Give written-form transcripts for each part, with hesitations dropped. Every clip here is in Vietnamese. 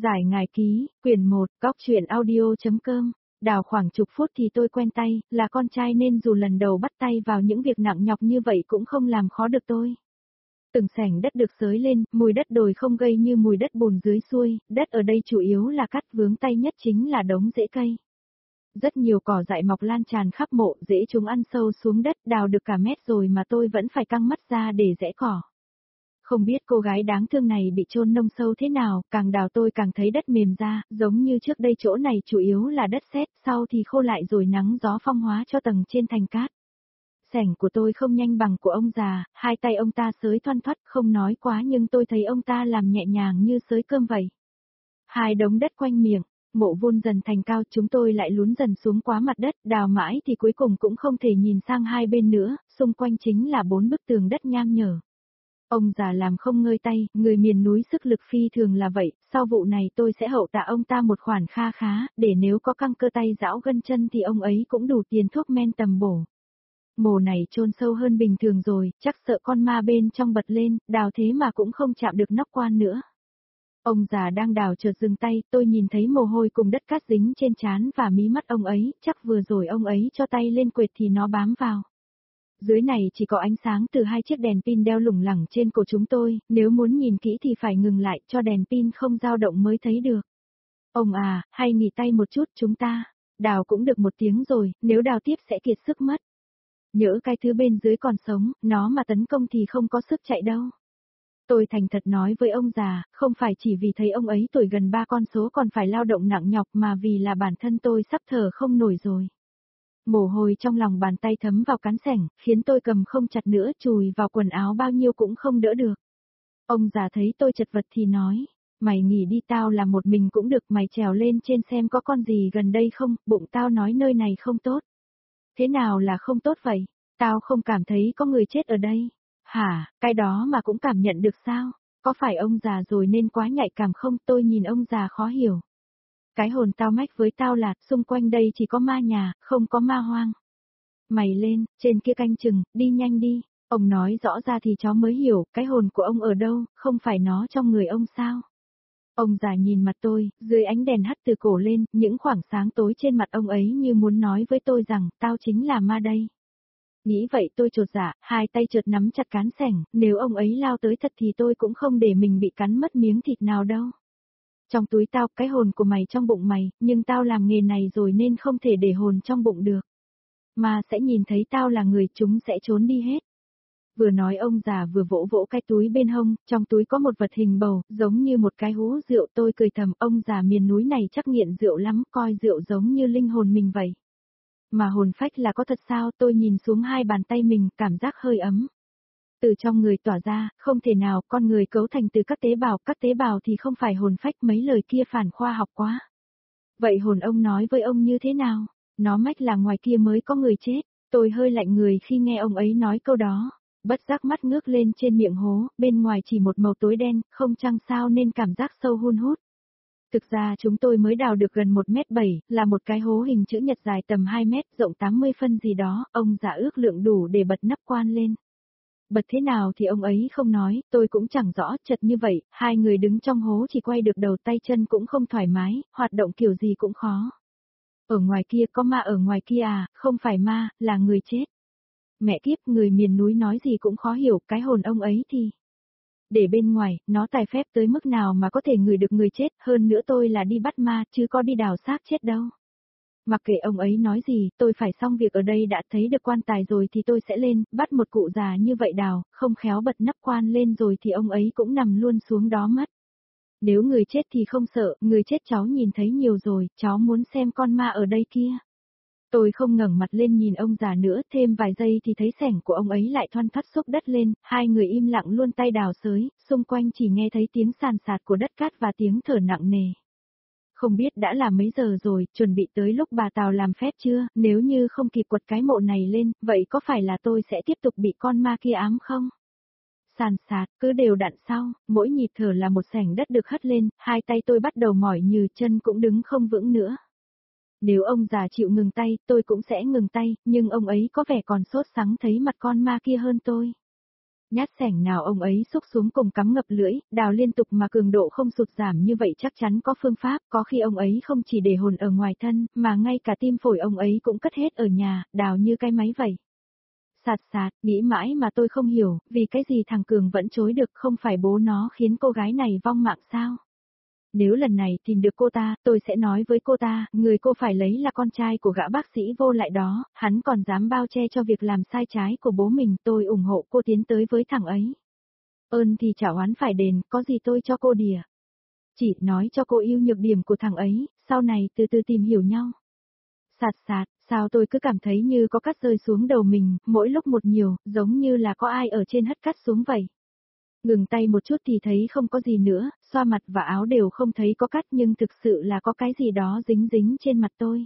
Giải ngài ký, quyển 1, góc truyện audio.com. Đào khoảng chục phút thì tôi quen tay, là con trai nên dù lần đầu bắt tay vào những việc nặng nhọc như vậy cũng không làm khó được tôi. Từng sảnh đất được xới lên, mùi đất đồi không gây như mùi đất bùn dưới xuôi, đất ở đây chủ yếu là cắt, vướng tay nhất chính là đống rễ cây. Rất nhiều cỏ dại mọc lan tràn khắp mộ, rễ chúng ăn sâu xuống đất, đào được cả mét rồi mà tôi vẫn phải căng mắt ra để rẽ cỏ. Không biết cô gái đáng thương này bị chôn nông sâu thế nào, càng đào tôi càng thấy đất mềm ra, giống như trước đây chỗ này chủ yếu là đất sét, sau thì khô lại rồi nắng gió phong hóa cho tầng trên thành cát. Sảnh của tôi không nhanh bằng của ông già, hai tay ông ta xới thoăn thoắt, không nói quá nhưng tôi thấy ông ta làm nhẹ nhàng như xới cơm vậy. Hai đống đất quanh miệng, mộ vun dần thành cao, chúng tôi lại lún dần xuống quá mặt đất, đào mãi thì cuối cùng cũng không thể nhìn sang hai bên nữa, xung quanh chính là 4 bức tường đất nham nhở. Ông già làm không ngơi tay, người miền núi sức lực phi thường là vậy, sau vụ này tôi sẽ hậu tạ ông ta một khoản kha khá, để nếu có căng cơ tay gião gân chân thì ông ấy cũng đủ tiền thuốc men tầm bổ. Mồ này chôn sâu hơn bình thường rồi, chắc sợ con ma bên trong bật lên, đào thế mà cũng không chạm được nóc quan nữa. Ông già đang đào chợt dừng tay, tôi nhìn thấy mồ hôi cùng đất cát dính trên trán và mí mắt ông ấy, chắc vừa rồi ông ấy cho tay lên quệt thì nó bám vào. Dưới này chỉ có ánh sáng từ hai chiếc đèn pin đeo lủng lẳng trên cổ chúng tôi, nếu muốn nhìn kỹ thì phải ngừng lại cho đèn pin không dao động mới thấy được. Ông à, hay nghỉ tay một chút chúng ta, đào cũng được 1 tiếng rồi, nếu đào tiếp sẽ kiệt sức mất. Nhỡ cái thứ bên dưới còn sống, nó mà tấn công thì không có sức chạy đâu. Tôi thành thật nói với ông già, không phải chỉ vì thấy ông ấy tuổi gần 3 con số còn phải lao động nặng nhọc mà vì là bản thân tôi sắp thở không nổi rồi. Mồ hôi trong lòng bàn tay thấm vào cán sảnh, khiến tôi cầm không chặt nữa, chùi vào quần áo bao nhiêu cũng không đỡ được. Ông già thấy tôi chật vật thì nói, mày nghỉ đi, tao làm một mình cũng được, mày trèo lên trên xem có con gì gần đây không, bụng tao nói nơi này không tốt. Thế nào là không tốt vậy? Tao không cảm thấy có người chết ở đây. Hả, cái đó mà cũng cảm nhận được sao? Có phải ông già rồi nên quá nhạy cảm không? Tôi nhìn ông già khó hiểu. Cái hồn tao mách với tao là, xung quanh đây chỉ có ma nhà, không có ma hoang. Mày lên, trên kia canh chừng, đi nhanh đi. Ông nói rõ ra thì cháu mới hiểu, cái hồn của ông ở đâu, không phải nó trong người ông sao? Ông già nhìn mặt tôi, dưới ánh đèn hắt từ cổ lên, những khoảng sáng tối trên mặt ông ấy như muốn nói với tôi rằng, tao chính là ma đây. Nghĩ vậy tôi chột dạ, hai tay chợt nắm chặt cán sảnh, nếu ông ấy lao tới thật thì tôi cũng không để mình bị cắn mất miếng thịt nào đâu. Trong túi tao, cái hồn của mày trong bụng mày, nhưng tao làm nghề này rồi nên không thể để hồn trong bụng được. Mà sẽ nhìn thấy tao là người, chúng sẽ trốn đi hết. Vừa nói ông già vừa vỗ vỗ cái túi bên hông, trong túi có một vật hình bầu, giống như một cái hũ rượu. Tôi cười thầm, ông già miền núi này chắc nghiện rượu lắm, coi rượu giống như linh hồn mình vậy. Mà hồn phách là có thật sao? Tôi nhìn xuống hai bàn tay mình, cảm giác hơi ấm. Từ trong người tỏa ra, không thể nào, con người cấu thành từ các tế bào thì không phải hồn phách, mấy lời kia phản khoa học quá. Vậy hồn ông nói với ông như thế nào? Nó mách là ngoài kia mới có người chết. Tôi hơi lạnh người khi nghe ông ấy nói câu đó. Bất giác mắt ngước lên trên miệng hố, bên ngoài chỉ một màu tối đen, không trăng sao nên cảm giác sâu hun hút. Thực ra chúng tôi mới đào được gần 1m7, là một cái hố hình chữ nhật dài tầm 2 mét, rộng 80 phân gì đó, ông già ước lượng đủ để bật nắp quan lên. Bật thế nào thì ông ấy không nói, tôi cũng chẳng rõ, chật như vậy, hai người đứng trong hố chỉ quay được đầu, tay chân cũng không thoải mái, hoạt động kiểu gì cũng khó. Ở ngoài kia có ma, ở ngoài kia à, không phải ma, là người chết. Mẹ kiếp, người miền núi nói gì cũng khó hiểu, cái hồn ông ấy thì... Để bên ngoài, nó tài phép tới mức nào mà có thể ngửi được người chết, hơn nữa tôi là đi bắt ma, chứ có đi đào xác chết đâu. Mặc kệ ông ấy nói gì, tôi phải xong việc ở đây, đã thấy được quan tài rồi thì tôi sẽ lên, bắt một cụ già như vậy đào, không khéo bật nắp quan lên rồi thì ông ấy cũng nằm luôn xuống đó mất. Nếu người chết thì không sợ, người chết cháu nhìn thấy nhiều rồi, cháu muốn xem con ma ở đây kia. Tôi không ngẩng mặt lên nhìn ông già nữa, thêm vài giây thì thấy sảnh của ông ấy lại thoăn thoắt xúc đất lên, hai người im lặng luôn tay đào xới, xung quanh chỉ nghe thấy tiếng sàn sạt của đất cát và tiếng thở nặng nề. Không biết đã là mấy giờ rồi, chuẩn bị tới lúc bà Tào làm phép chưa, nếu như không kịp quật cái mộ này lên, vậy có phải là tôi sẽ tiếp tục bị con ma kia ám không? Sàn sạt, cứ đều đặn sau, mỗi nhịp thở là một sảnh đất được hất lên, hai tay tôi bắt đầu mỏi nhừ, chân cũng đứng không vững nữa. Nếu ông già chịu ngừng tay, tôi cũng sẽ ngừng tay, nhưng ông ấy có vẻ còn sốt sắng thấy mặt con ma kia hơn tôi. Nhát xẻng nào ông ấy xúc xuống cùng cắm ngập lưỡi, đào liên tục mà cường độ không sụt giảm như vậy chắc chắn có phương pháp, có khi ông ấy không chỉ để hồn ở ngoài thân, mà ngay cả tim phổi ông ấy cũng cất hết ở nhà, đào như cái máy vậy. Sạt sạt, nghĩ mãi mà tôi không hiểu, vì cái gì thằng Cường vẫn chối được, không phải bố nó khiến cô gái này vong mạng sao? Nếu lần này tìm được cô ta, tôi sẽ nói với cô ta, người cô phải lấy là con trai của gã bác sĩ vô lại đó, hắn còn dám bao che cho việc làm sai trái của bố mình, tôi ủng hộ cô tiến tới với thằng ấy. Ơn thì trả oán phải đền, có gì tôi cho cô đìa. Chỉ nói cho cô yêu nhược điểm của thằng ấy, sau này từ từ tìm hiểu nhau. Sạt sạt, sao tôi cứ cảm thấy như có cát rơi xuống đầu mình, mỗi lúc một nhiều, giống như là có ai ở trên hất cát xuống vậy. Ngừng tay một chút thì thấy không có gì nữa, xoa mặt và áo đều không thấy có cát nhưng thực sự là có cái gì đó dính dính trên mặt tôi.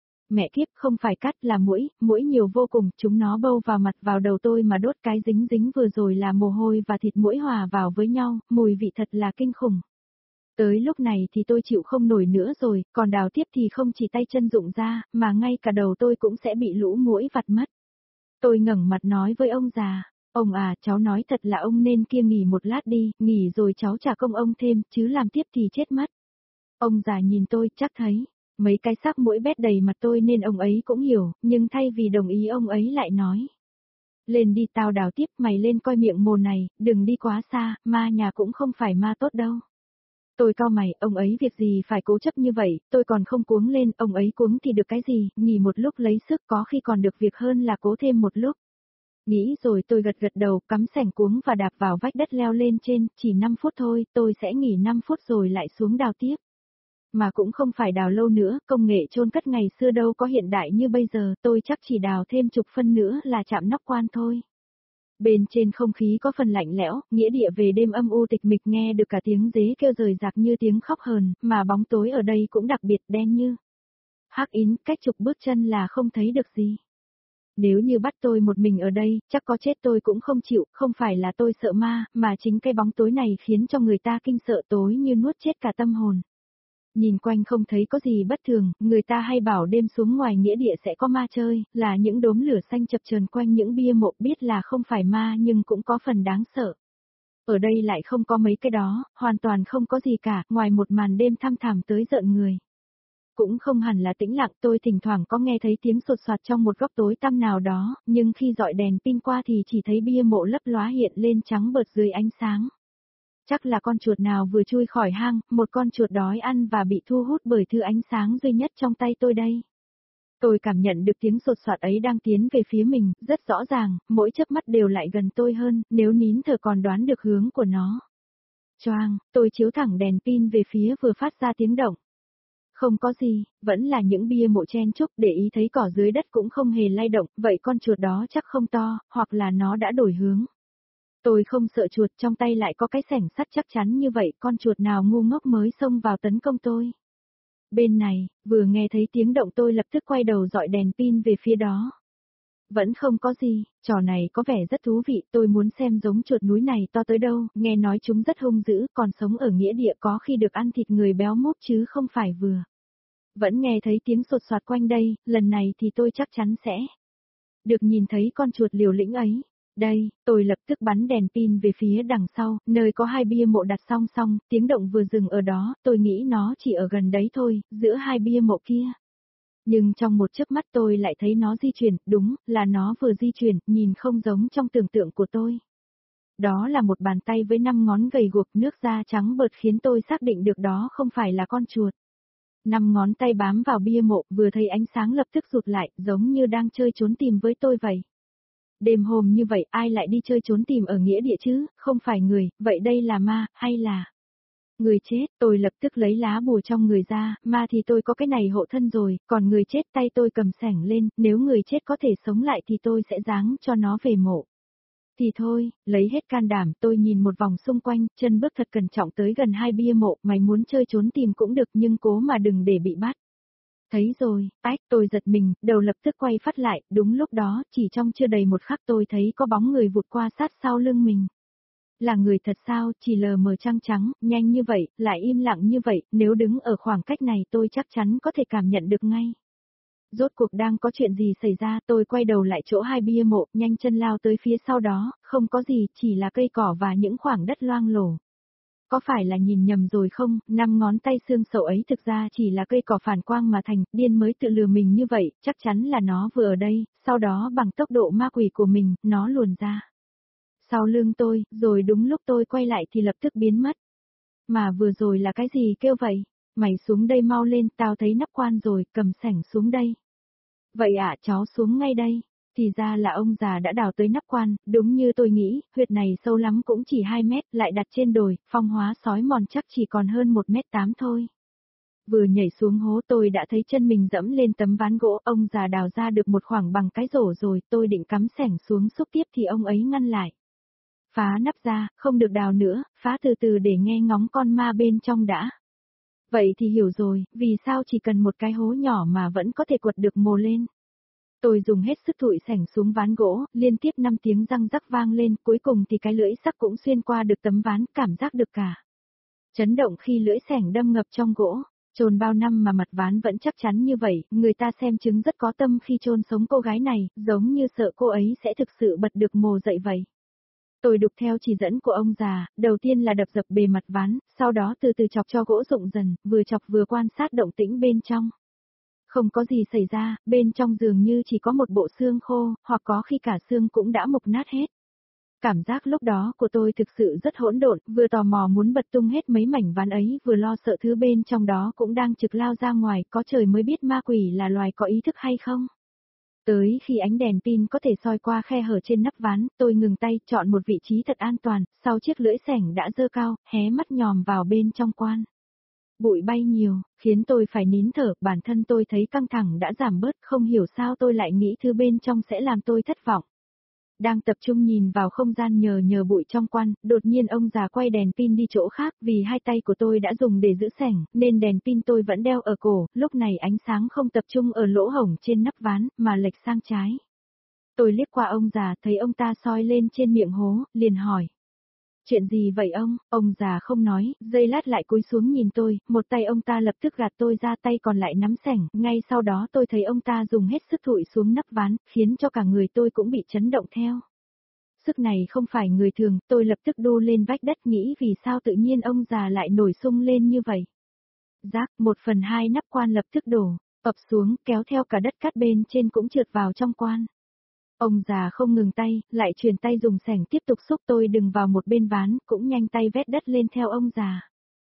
Mẹ kiếp không phải cát là muỗi, muỗi nhiều vô cùng, chúng nó bâu vào mặt vào đầu tôi mà đốt cái dính dính vừa rồi là mồ hôi và thịt muỗi hòa vào với nhau, mùi vị thật là kinh khủng. Tới lúc này thì tôi chịu không nổi nữa rồi, còn đào tiếp thì không chỉ tay chân rụng ra, mà ngay cả đầu tôi cũng sẽ bị lũ muỗi vặt mất. Tôi ngẩng mặt nói với ông già, ông à, cháu nói thật là ông nên kia nghỉ một lát đi, nghỉ rồi cháu trả công ông thêm, chứ làm tiếp thì chết mất. Ông già nhìn tôi, chắc thấy, mấy cái xác muỗi bét đầy mặt tôi nên ông ấy cũng hiểu, nhưng thay vì đồng ý ông ấy lại nói. Lên đi tao đào tiếp, mày lên coi miệng mồ này, đừng đi quá xa, ma nhà cũng không phải ma tốt đâu. Tôi cau mày, ông ấy việc gì phải cố chấp như vậy, tôi còn không cuống lên, ông ấy cuống thì được cái gì, nghỉ một lúc lấy sức có khi còn được việc hơn là cố thêm một lúc. Nghĩ rồi tôi gật gật đầu, cắm sẻng cuống và đạp vào vách đất leo lên trên, chỉ 5 phút thôi, tôi sẽ nghỉ 5 phút rồi lại xuống đào tiếp. Mà cũng không phải đào lâu nữa, công nghệ chôn cất ngày xưa đâu có hiện đại như bây giờ, tôi chắc chỉ đào thêm chục phân nữa là chạm nóc quan thôi. Bên trên không khí có phần lạnh lẽo, nghĩa địa về đêm âm u tịch mịch nghe được cả tiếng dế kêu rời rạc như tiếng khóc hờn, mà bóng tối ở đây cũng đặc biệt đen như hắc ín, cách chục bước chân là không thấy được gì. Nếu như bắt tôi một mình ở đây, chắc có chết tôi cũng không chịu, không phải là tôi sợ ma, mà chính cái bóng tối này khiến cho người ta kinh sợ tối như nuốt chết cả tâm hồn. Nhìn quanh không thấy có gì bất thường, người ta hay bảo đêm xuống ngoài nghĩa địa sẽ có ma chơi, là những đốm lửa xanh chập chờn quanh những bia mộ, biết là không phải ma nhưng cũng có phần đáng sợ. Ở đây lại không có mấy cái đó, hoàn toàn không có gì cả, ngoài một màn đêm thăm thẳm tới rợn người. Cũng không hẳn là tĩnh lặng, tôi thỉnh thoảng có nghe thấy tiếng sột soạt trong một góc tối tăm nào đó, nhưng khi dọi đèn pin qua thì chỉ thấy bia mộ lấp lóa hiện lên trắng bợt dưới ánh sáng. Chắc là con chuột nào vừa chui khỏi hang, một con chuột đói ăn và bị thu hút bởi thứ ánh sáng duy nhất trong tay tôi đây. Tôi cảm nhận được tiếng sột soạt ấy đang tiến về phía mình, rất rõ ràng, mỗi chớp mắt đều lại gần tôi hơn, nếu nín thở còn đoán được hướng của nó. Choang, tôi chiếu thẳng đèn pin về phía vừa phát ra tiếng động. Không có gì, vẫn là những bia mộ chen chúc, để ý thấy cỏ dưới đất cũng không hề lay động, vậy con chuột đó chắc không to, hoặc là nó đã đổi hướng. Tôi không sợ chuột, trong tay lại có cái xẻng sắt chắc chắn như vậy, con chuột nào ngu ngốc mới xông vào tấn công tôi. Bên này, vừa nghe thấy tiếng động tôi lập tức quay đầu dọi đèn pin về phía đó. Vẫn không có gì, trò này có vẻ rất thú vị, tôi muốn xem giống chuột núi này to tới đâu, nghe nói chúng rất hung dữ, còn sống ở nghĩa địa có khi được ăn thịt người béo múp chứ không phải vừa. Vẫn nghe thấy tiếng sột soạt quanh đây, lần này thì tôi chắc chắn sẽ được nhìn thấy con chuột liều lĩnh ấy. Đây, tôi lập tức bắn đèn pin về phía đằng sau, nơi có hai bia mộ đặt song song, tiếng động vừa dừng ở đó, tôi nghĩ nó chỉ ở gần đấy thôi, giữa hai bia mộ kia. Nhưng trong một chớp mắt tôi lại thấy nó di chuyển, đúng, là nó vừa di chuyển, nhìn không giống trong tưởng tượng của tôi. Đó là một bàn tay với 5 ngón gầy guộc, nước da trắng bợt khiến tôi xác định được đó không phải là con chuột. 5 ngón tay bám vào bia mộ, vừa thấy ánh sáng lập tức rụt lại, giống như đang chơi trốn tìm với tôi vậy. Đêm hôm như vậy ai lại đi chơi trốn tìm ở nghĩa địa chứ, không phải người, vậy đây là ma, hay là người chết? Tôi lập tức lấy lá bùa trong người ra, ma thì tôi có cái này hộ thân rồi, còn người chết tay tôi cầm xẻng lên, nếu người chết có thể sống lại thì tôi sẽ giáng cho nó về mộ. Thì thôi, lấy hết can đảm, tôi nhìn một vòng xung quanh, chân bước thật cẩn trọng tới gần hai bia mộ, mày muốn chơi trốn tìm cũng được nhưng cố mà đừng để bị bắt. Thấy rồi, ách, tôi giật mình, đầu lập tức quay phát lại, đúng lúc đó, chỉ trong chưa đầy một khắc tôi thấy có bóng người vụt qua sát sau lưng mình. Là người thật sao, chỉ lờ mờ trăng trắng, nhanh như vậy, lại im lặng như vậy, nếu đứng ở khoảng cách này tôi chắc chắn có thể cảm nhận được ngay. Rốt cuộc đang có chuyện gì xảy ra, tôi quay đầu lại chỗ hai bia mộ, nhanh chân lao tới phía sau đó, không có gì, chỉ là cây cỏ và những khoảng đất loang lổ. Có phải là nhìn nhầm rồi không, 5 ngón tay xương sầu ấy thực ra chỉ là cây cỏ phản quang mà thành, điên mới tự lừa mình như vậy, chắc chắn là nó vừa ở đây, sau đó bằng tốc độ ma quỷ của mình, nó luồn ra. Sau lưng tôi, rồi đúng lúc tôi quay lại thì lập tức biến mất. Mà vừa rồi là cái gì kêu vậy? Mày xuống đây mau lên, tao thấy nắp quan rồi, cầm sảnh xuống đây. Vậy ạ, cháu xuống ngay đây. Thì ra là ông già đã đào tới nắp quan, đúng như tôi nghĩ, huyệt này sâu lắm cũng chỉ 2 mét, lại đặt trên đồi, phong hóa sói mòn chắc chỉ còn hơn 1,8 m thôi. Vừa nhảy xuống hố tôi đã thấy chân mình dẫm lên tấm ván gỗ, ông già đào ra được một khoảng bằng cái rổ rồi, tôi định cắm sẻng xuống xúc tiếp thì ông ấy ngăn lại. Phá nắp ra, không được đào nữa, phá từ từ để nghe ngóng con ma bên trong đã. Vậy thì hiểu rồi, vì sao chỉ cần một cái hố nhỏ mà vẫn có thể quật được mồ lên. Tôi dùng hết sức thụi sảnh xuống ván gỗ, liên tiếp 5 tiếng răng rắc vang lên, cuối cùng thì cái lưỡi sắc cũng xuyên qua được tấm ván, cảm giác được cả. Chấn động khi lưỡi sảnh đâm ngập trong gỗ, chôn bao năm mà mặt ván vẫn chắc chắn như vậy, người ta xem chứng rất có tâm khi chôn sống cô gái này, giống như sợ cô ấy sẽ thực sự bật được mồ dậy vậy. Tôi đục theo chỉ dẫn của ông già, đầu tiên là đập dập bề mặt ván, sau đó từ từ chọc cho gỗ rụng dần, vừa chọc vừa quan sát động tĩnh bên trong. Không có gì xảy ra, bên trong dường như chỉ có một bộ xương khô, hoặc có khi cả xương cũng đã mục nát hết. Cảm giác lúc đó của tôi thực sự rất hỗn độn, vừa tò mò muốn bật tung hết mấy mảnh ván ấy, vừa lo sợ thứ bên trong đó cũng đang trực lao ra ngoài, có trời mới biết ma quỷ là loài có ý thức hay không. Tới khi ánh đèn pin có thể soi qua khe hở trên nắp ván, tôi ngừng tay, chọn một vị trí thật an toàn, sau chiếc lưỡi sảnh đã dơ cao, hé mắt nhòm vào bên trong quan. Bụi bay nhiều, khiến tôi phải nín thở, bản thân tôi thấy căng thẳng đã giảm bớt, không hiểu sao tôi lại nghĩ thứ bên trong sẽ làm tôi thất vọng. Đang tập trung nhìn vào không gian nhờ bụi trong quan, đột nhiên ông già quay đèn pin đi chỗ khác, vì hai tay của tôi đã dùng để giữ sảnh, nên đèn pin tôi vẫn đeo ở cổ, lúc này ánh sáng không tập trung ở lỗ hổng trên nắp ván, mà lệch sang trái. Tôi liếc qua ông già, thấy ông ta soi lên trên miệng hố, liền hỏi. Chuyện gì vậy ông già không nói, giây lát lại cúi xuống nhìn tôi, một tay ông ta lập tức gạt tôi ra, tay còn lại nắm sảnh, ngay sau đó tôi thấy ông ta dùng hết sức thụi xuống nắp ván, khiến cho cả người tôi cũng bị chấn động theo. Sức này không phải người thường, tôi lập tức đu lên vách đất nghĩ vì sao tự nhiên ông già lại nổi sung lên như vậy. Rác, 1/2 nắp quan lập tức đổ, ập xuống, kéo theo cả đất cát bên trên cũng trượt vào trong quan. Ông già không ngừng tay, lại chuyển tay dùng sẻng tiếp tục xúc tôi đừng vào một bên ván, cũng nhanh tay vét đất lên theo ông già.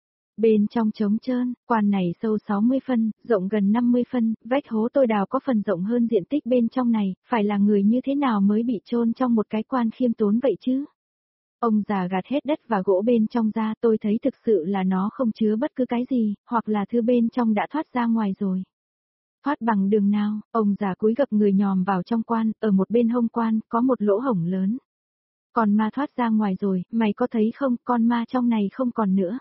Bên trong trống trơn, quan này sâu 60 phân, rộng gần 50 phân, vách hố tôi đào có phần rộng hơn diện tích bên trong này, phải là người như thế nào mới bị chôn trong một cái quan khiêm tốn vậy chứ? Ông già gạt hết đất và gỗ bên trong ra, tôi thấy thực sự là nó không chứa bất cứ cái gì, hoặc là thứ bên trong đã thoát ra ngoài rồi. Thoát bằng đường nào, ông già cúi gập người nhòm vào trong quan, ở một bên hông quan, có một lỗ hổng lớn. Con ma thoát ra ngoài rồi, mày có thấy không, con ma trong này không còn nữa.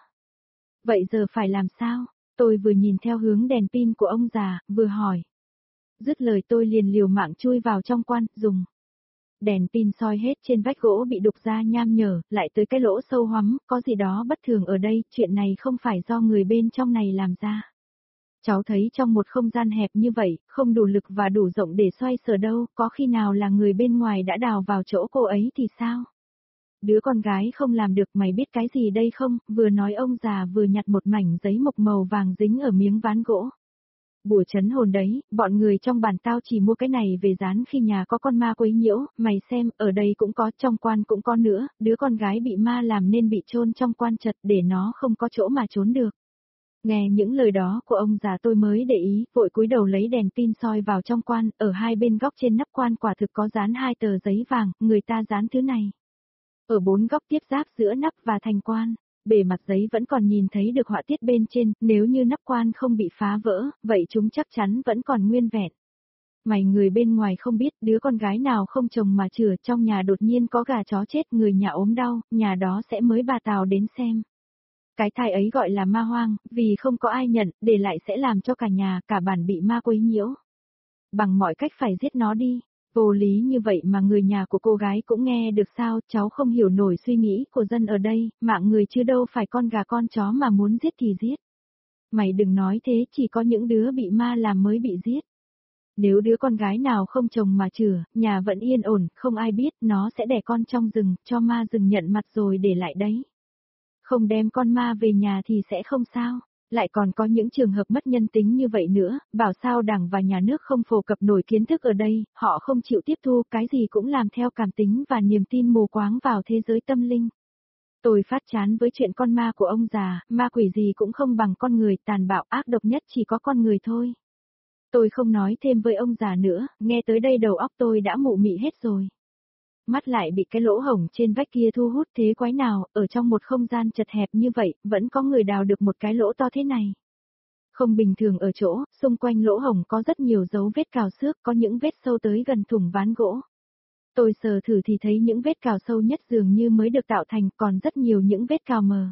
Vậy giờ phải làm sao? Tôi vừa nhìn theo hướng đèn pin của ông già, vừa hỏi. Dứt lời tôi liền liều mạng chui vào trong quan, dùng. Đèn pin soi hết trên vách gỗ bị đục ra nham nhở, lại tới cái lỗ sâu hoắm, có gì đó bất thường ở đây, chuyện này không phải do người bên trong này làm ra. Cháu thấy trong một không gian hẹp như vậy, không đủ lực và đủ rộng để xoay sở đâu, có khi nào là người bên ngoài đã đào vào chỗ cô ấy thì sao? Đứa con gái không làm được, mày biết cái gì đây không? Vừa nói ông già vừa nhặt một mảnh giấy mộc màu vàng dính ở miếng ván gỗ. Bùa chấn hồn đấy, bọn người trong bản tao chỉ mua cái này về dán khi nhà có con ma quấy nhiễu, mày xem, ở đây cũng có, trong quan cũng có nữa, đứa con gái bị ma làm nên bị chôn trong quan chật để nó không có chỗ mà trốn được. Nghe những lời đó của ông già tôi mới để ý, vội cúi đầu lấy đèn pin soi vào trong quan, ở hai bên góc trên nắp quan quả thực có dán 2 tờ giấy vàng, người ta dán thứ này. Ở 4 góc tiếp giáp giữa nắp và thành quan, bề mặt giấy vẫn còn nhìn thấy được họa tiết bên trên, nếu như nắp quan không bị phá vỡ, vậy chúng chắc chắn vẫn còn nguyên vẹn. Mày người bên ngoài không biết, đứa con gái nào không chồng mà chửa, trong nhà đột nhiên có gà chó chết, người nhà ốm đau, nhà đó sẽ mới bà Tào đến xem. Cái thai ấy gọi là ma hoang, vì không có ai nhận, để lại sẽ làm cho cả nhà, cả bản bị ma quấy nhiễu. Bằng mọi cách phải giết nó đi. Vô lý như vậy mà người nhà của cô gái cũng nghe được sao, cháu không hiểu nổi suy nghĩ của dân ở đây, mạng người chứ đâu phải con gà con chó mà muốn giết thì giết. Mày đừng nói thế, chỉ có những đứa bị ma làm mới bị giết. Nếu đứa con gái nào không chồng mà chửa, nhà vẫn yên ổn, không ai biết, nó sẽ đẻ con trong rừng, cho ma rừng nhận mặt rồi để lại đấy. Không đem con ma về nhà thì sẽ không sao. Lại còn có những trường hợp mất nhân tính như vậy nữa, bảo sao Đảng và nhà nước không phổ cập nổi kiến thức ở đây, họ không chịu tiếp thu cái gì cũng làm theo cảm tính và niềm tin mù quáng vào thế giới tâm linh. Tôi phát chán với chuyện con ma của ông già, ma quỷ gì cũng không bằng con người, tàn bạo ác độc nhất chỉ có con người thôi. Tôi không nói thêm với ông già nữa, nghe tới đây đầu óc tôi đã mụ mị hết rồi. Mắt lại bị cái lỗ hổng trên vách kia thu hút, thế quái nào, ở trong một không gian chật hẹp như vậy, vẫn có người đào được một cái lỗ to thế này. Không bình thường ở chỗ, xung quanh lỗ hổng có rất nhiều dấu vết cào xước, có những vết sâu tới gần thủng ván gỗ. Tôi sờ thử thì thấy những vết cào sâu nhất dường như mới được tạo thành, còn rất nhiều những vết cào mờ.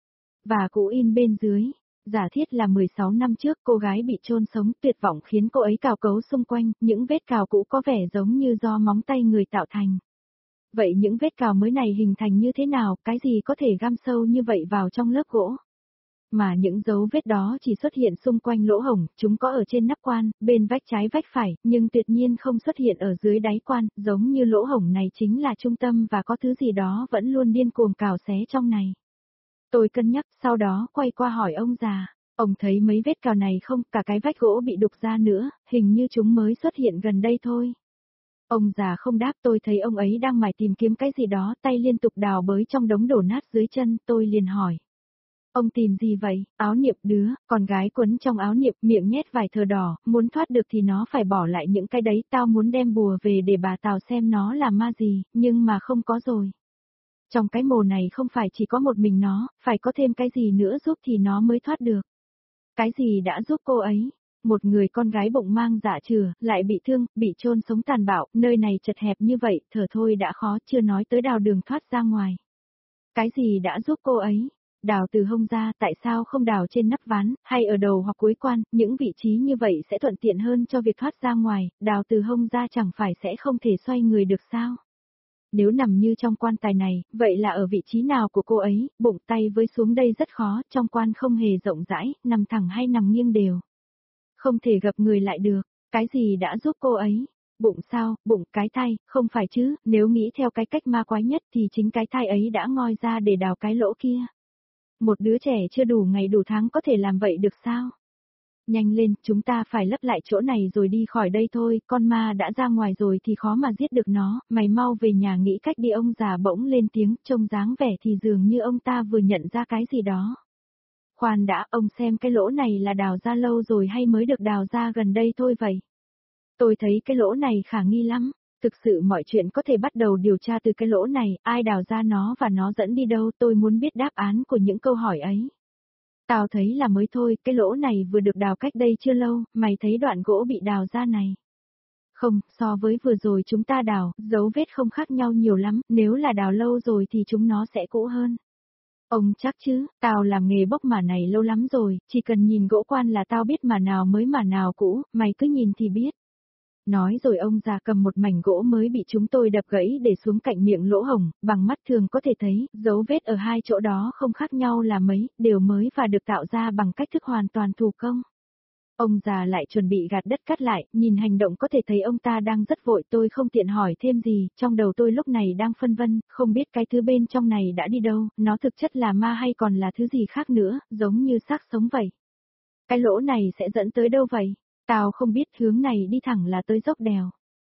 Và cũ in bên dưới. Giả thiết là 16 năm trước cô gái bị chôn sống, tuyệt vọng khiến cô ấy cào cấu xung quanh, những vết cào cũ có vẻ giống như do móng tay người tạo thành. Vậy những vết cào mới này hình thành như thế nào, cái gì có thể găm sâu như vậy vào trong lớp gỗ? Mà những dấu vết đó chỉ xuất hiện xung quanh lỗ hổng, chúng có ở trên nắp quan, bên vách trái vách phải, nhưng tuyệt nhiên không xuất hiện ở dưới đáy quan, giống như lỗ hổng này chính là trung tâm và có thứ gì đó vẫn luôn điên cuồng cào xé trong này. Tôi cân nhắc, sau đó quay qua hỏi ông già, ông thấy mấy vết cào này không, cả cái vách gỗ bị đục ra nữa, hình như chúng mới xuất hiện gần đây thôi. Ông già không đáp, tôi thấy ông ấy đang mải tìm kiếm cái gì đó, tay liên tục đào bới trong đống đổ nát dưới chân, tôi liền hỏi. Ông tìm gì vậy? Áo niệm đứa, con gái quấn trong áo niệm, miệng nhét vài thờ đỏ, muốn thoát được thì nó phải bỏ lại những cái đấy, tao muốn đem bùa về để bà Tào xem nó là ma gì, nhưng mà không có rồi. Trong cái mồ này không phải chỉ có một mình nó, phải có thêm cái gì nữa giúp thì nó mới thoát được. Cái gì đã giúp cô ấy? Một người con gái bụng mang dạ chừa, lại bị thương, bị chôn sống tàn bạo, nơi này chật hẹp như vậy, thở thôi đã khó, chưa nói tới đào đường thoát ra ngoài. Cái gì đã giúp cô ấy? Đào từ hông ra, tại sao không đào trên nắp ván, hay ở đầu hoặc cuối quan, những vị trí như vậy sẽ thuận tiện hơn cho việc thoát ra ngoài, đào từ hông ra chẳng phải sẽ không thể xoay người được sao? Nếu nằm như trong quan tài này, vậy là ở vị trí nào của cô ấy, bụng tay với xuống đây rất khó, trong quan không hề rộng rãi, nằm thẳng hay nằm nghiêng đều. Không thể gập người lại được, cái gì đã giúp cô ấy? Bụng sao, bụng cái thai, không phải chứ, nếu nghĩ theo cái cách ma quái nhất thì chính cái thai ấy đã ngoi ra để đào cái lỗ kia. Một đứa trẻ chưa đủ ngày đủ tháng có thể làm vậy được sao? Nhanh lên, chúng ta phải lấp lại chỗ này rồi đi khỏi đây thôi, con ma đã ra ngoài rồi thì khó mà giết được nó, mày mau về nhà nghĩ cách đi. Ông già bỗng lên tiếng, trông dáng vẻ thì dường như ông ta vừa nhận ra cái gì đó. Khoan đã, ông xem cái lỗ này là đào ra lâu rồi hay mới được đào ra gần đây thôi vậy? Tôi thấy cái lỗ này khả nghi lắm, thực sự mọi chuyện có thể bắt đầu điều tra từ cái lỗ này, ai đào ra nó và nó dẫn đi đâu, tôi muốn biết đáp án của những câu hỏi ấy. Tao thấy là mới thôi, cái lỗ này vừa được đào cách đây chưa lâu, mày thấy đoạn gỗ bị đào ra này. Không, so với vừa rồi chúng ta đào, dấu vết không khác nhau nhiều lắm, nếu là đào lâu rồi thì chúng nó sẽ cũ hơn. Ông chắc chứ, tao làm nghề bốc mả này lâu lắm rồi, chỉ cần nhìn gỗ quan là tao biết mả nào mới mả nào cũ, mày cứ nhìn thì biết. Nói rồi ông già cầm một mảnh gỗ mới bị chúng tôi đập gãy để xuống cạnh miệng lỗ hổng, bằng mắt thường có thể thấy, dấu vết ở hai chỗ đó không khác nhau là mấy, đều mới và được tạo ra bằng cách thức hoàn toàn thủ công. Ông già lại chuẩn bị gạt đất cắt lại, nhìn hành động có thể thấy ông ta đang rất vội, tôi không tiện hỏi thêm gì, trong đầu tôi lúc này đang phân vân, không biết cái thứ bên trong này đã đi đâu, nó thực chất là ma hay còn là thứ gì khác nữa, giống như xác sống vậy. Cái lỗ này sẽ dẫn tới đâu vậy? Tao không biết, hướng này đi thẳng là tới dốc đèo.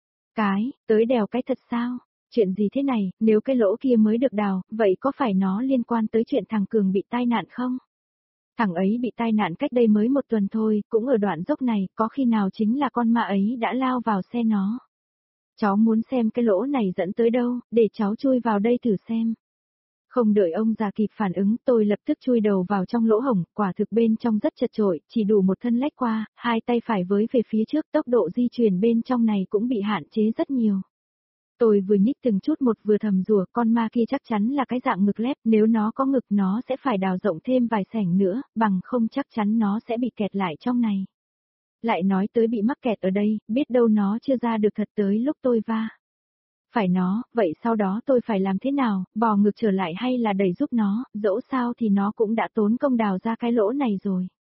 Tới đèo cái thật sao? Chuyện gì thế này, nếu cái lỗ kia mới được đào, vậy có phải nó liên quan tới chuyện thằng Cường bị tai nạn không? Thằng ấy bị tai nạn cách đây mới 1 tuần thôi, cũng ở đoạn dốc này, có khi nào chính là con ma ấy đã lao vào xe nó. Cháu muốn xem cái lỗ này dẫn tới đâu, để cháu chui vào đây thử xem. Không đợi ông già kịp phản ứng, tôi lập tức chui đầu vào trong lỗ hổng, quả thực bên trong rất chật chội, chỉ đủ một thân lách qua, hai tay phải với về phía trước, tốc độ di chuyển bên trong này cũng bị hạn chế rất nhiều. Tôi vừa nhích từng chút một vừa thầm rủa, con ma kia chắc chắn là cái dạng ngực lép, nếu nó có ngực nó sẽ phải đào rộng thêm vài xẻng nữa, bằng không chắc chắn nó sẽ bị kẹt lại trong này. Lại nói tới bị mắc kẹt ở đây, biết đâu nó chưa ra được thật tới lúc tôi va. Phải nó, vậy sau đó tôi phải làm thế nào, bò ngược trở lại hay là đẩy giúp nó, dẫu sao thì nó cũng đã tốn công đào ra cái lỗ này rồi.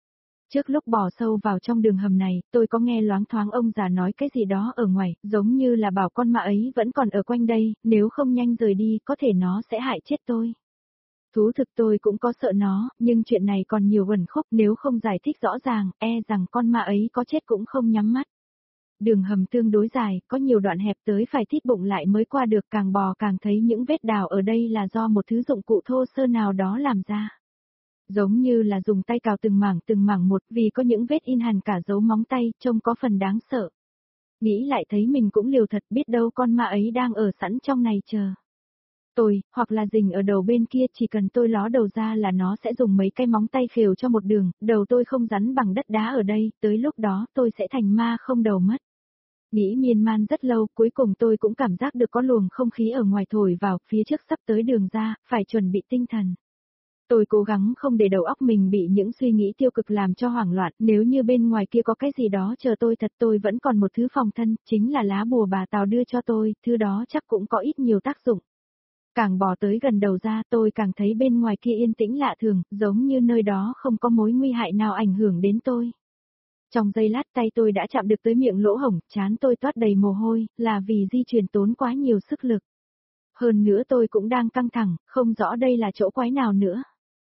Trước lúc bò sâu vào trong đường hầm này, tôi có nghe loáng thoáng ông già nói cái gì đó ở ngoài, giống như là bảo con ma ấy vẫn còn ở quanh đây, nếu không nhanh rời đi có thể nó sẽ hại chết tôi. Thú thực tôi cũng có sợ nó, nhưng chuyện này còn nhiều uẩn khúc, nếu không giải thích rõ ràng, e rằng con ma ấy có chết cũng không nhắm mắt. Đường hầm tương đối dài, có nhiều đoạn hẹp tới phải thít bụng lại mới qua được, càng bò càng thấy những vết đào ở đây là do một thứ dụng cụ thô sơ nào đó làm ra. Giống như là dùng tay cào từng mảng một, vì có những vết in hằn cả dấu móng tay, trông có phần đáng sợ. Nghĩ lại thấy mình cũng liều thật, biết đâu con ma ấy đang ở sẵn trong này chờ tôi, hoặc là rình ở đầu bên kia, chỉ cần tôi ló đầu ra là nó sẽ dùng mấy cái móng tay khều cho một đường, đầu tôi không rắn bằng đất đá ở đây, tới lúc đó tôi sẽ thành ma không đầu mất. Nghĩ miên man rất lâu, cuối cùng tôi cũng cảm giác được có luồng không khí ở ngoài thổi vào, phía trước sắp tới đường ra, phải chuẩn bị tinh thần. Tôi cố gắng không để đầu óc mình bị những suy nghĩ tiêu cực làm cho hoảng loạn, nếu như bên ngoài kia có cái gì đó chờ tôi thật, tôi vẫn còn một thứ phòng thân, chính là lá bùa bà Tào đưa cho tôi, thứ đó chắc cũng có ít nhiều tác dụng. Càng bò tới gần đầu ra tôi càng thấy bên ngoài kia yên tĩnh lạ thường, giống như nơi đó không có mối nguy hại nào ảnh hưởng đến tôi. Trong giây lát tay tôi đã chạm được tới miệng lỗ hổng, trán tôi toát đầy mồ hôi, là vì di chuyển tốn quá nhiều sức lực. Hơn nữa tôi cũng đang căng thẳng, không rõ đây là chỗ quái nào nữa.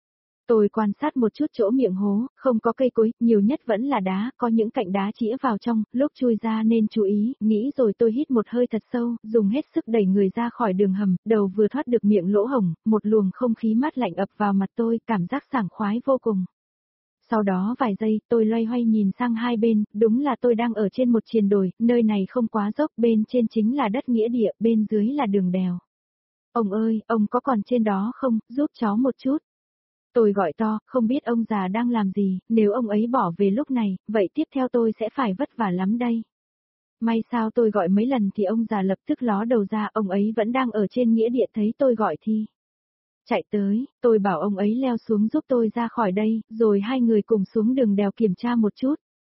Tôi quan sát một chút chỗ miệng hố, không có cây cối, nhiều nhất vẫn là đá, có những cạnh đá chĩa vào trong, lúc chui ra nên chú ý, nghĩ rồi tôi hít một hơi thật sâu, dùng hết sức đẩy người ra khỏi đường hầm, đầu vừa thoát được miệng lỗ hổng, một luồng không khí mát lạnh ập vào mặt tôi, cảm giác sảng khoái vô cùng. Sau đó vài giây, tôi loay hoay nhìn sang hai bên, đúng là tôi đang ở trên một triền đồi, nơi này không quá dốc, bên trên chính là đất nghĩa địa, bên dưới là đường đèo. Ông ơi, ông có còn trên đó không, giúp cháu một chút. Tôi gọi to, không biết ông già đang làm gì, nếu ông ấy bỏ về lúc này, vậy tiếp theo tôi sẽ phải vất vả lắm đây. May sao tôi gọi mấy lần thì ông già lập tức ló đầu ra, ông ấy vẫn đang ở trên nghĩa địa thấy tôi gọi thì chạy tới, tôi bảo ông ấy leo xuống giúp tôi ra khỏi đây, rồi hai người cùng xuống đường đèo kiểm tra một chút.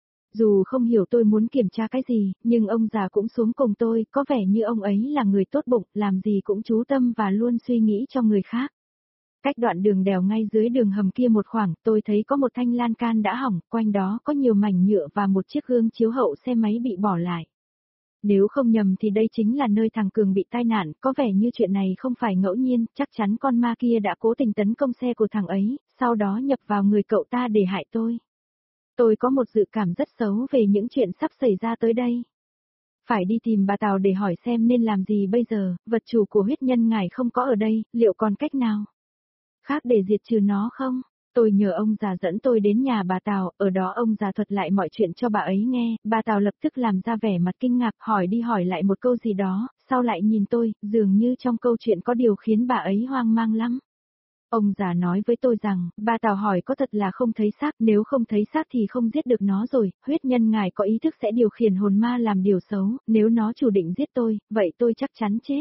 Dù không hiểu tôi muốn kiểm tra cái gì, nhưng ông già cũng xuống cùng tôi, có vẻ như ông ấy là người tốt bụng, làm gì cũng chú tâm và luôn suy nghĩ cho người khác. Cách đoạn đường đèo ngay dưới đường hầm kia một khoảng, tôi thấy có một thanh lan can đã hỏng, quanh đó có nhiều mảnh nhựa và một chiếc gương chiếu hậu xe máy bị bỏ lại. Nếu không nhầm thì đây chính là nơi thằng Cường bị tai nạn, có vẻ như chuyện này không phải ngẫu nhiên, chắc chắn con ma kia đã cố tình tấn công xe của thằng ấy, sau đó nhập vào người cậu ta để hại tôi. Tôi có một dự cảm rất xấu về những chuyện sắp xảy ra tới đây. Phải đi tìm bà Tào để hỏi xem nên làm gì bây giờ, vật chủ của huyết nhân ngài không có ở đây, liệu còn cách nào khác để diệt trừ nó không? Tôi nhờ ông già dẫn tôi đến nhà bà Tào, ở đó ông già thuật lại mọi chuyện cho bà ấy nghe, bà Tào lập tức làm ra vẻ mặt kinh ngạc, hỏi đi hỏi lại một câu gì đó, sau lại nhìn tôi, dường như trong câu chuyện có điều khiến bà ấy hoang mang lắm. Ông già nói với tôi rằng, bà Tào hỏi có thật là không thấy xác, nếu không thấy xác thì không giết được nó rồi, huyết nhân ngài có ý thức sẽ điều khiển hồn ma làm điều xấu, nếu nó chủ định giết tôi, vậy tôi chắc chắn chết.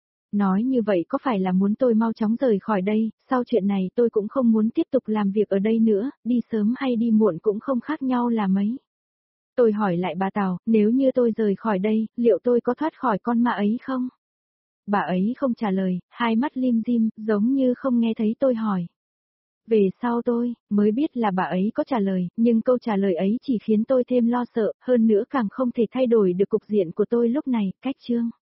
Nói như vậy có phải là muốn tôi mau chóng rời khỏi đây, sau chuyện này tôi cũng không muốn tiếp tục làm việc ở đây nữa, đi sớm hay đi muộn cũng không khác nhau là mấy. Tôi hỏi lại bà Tào, nếu như tôi rời khỏi đây, liệu tôi có thoát khỏi con ma ấy không? Bà ấy không trả lời, hai mắt lim dim, giống như không nghe thấy tôi hỏi. Về sau tôi mới biết là bà ấy có trả lời, nhưng câu trả lời ấy chỉ khiến tôi thêm lo sợ, hơn nữa càng không thể thay đổi được cục diện của tôi lúc này, cách chương.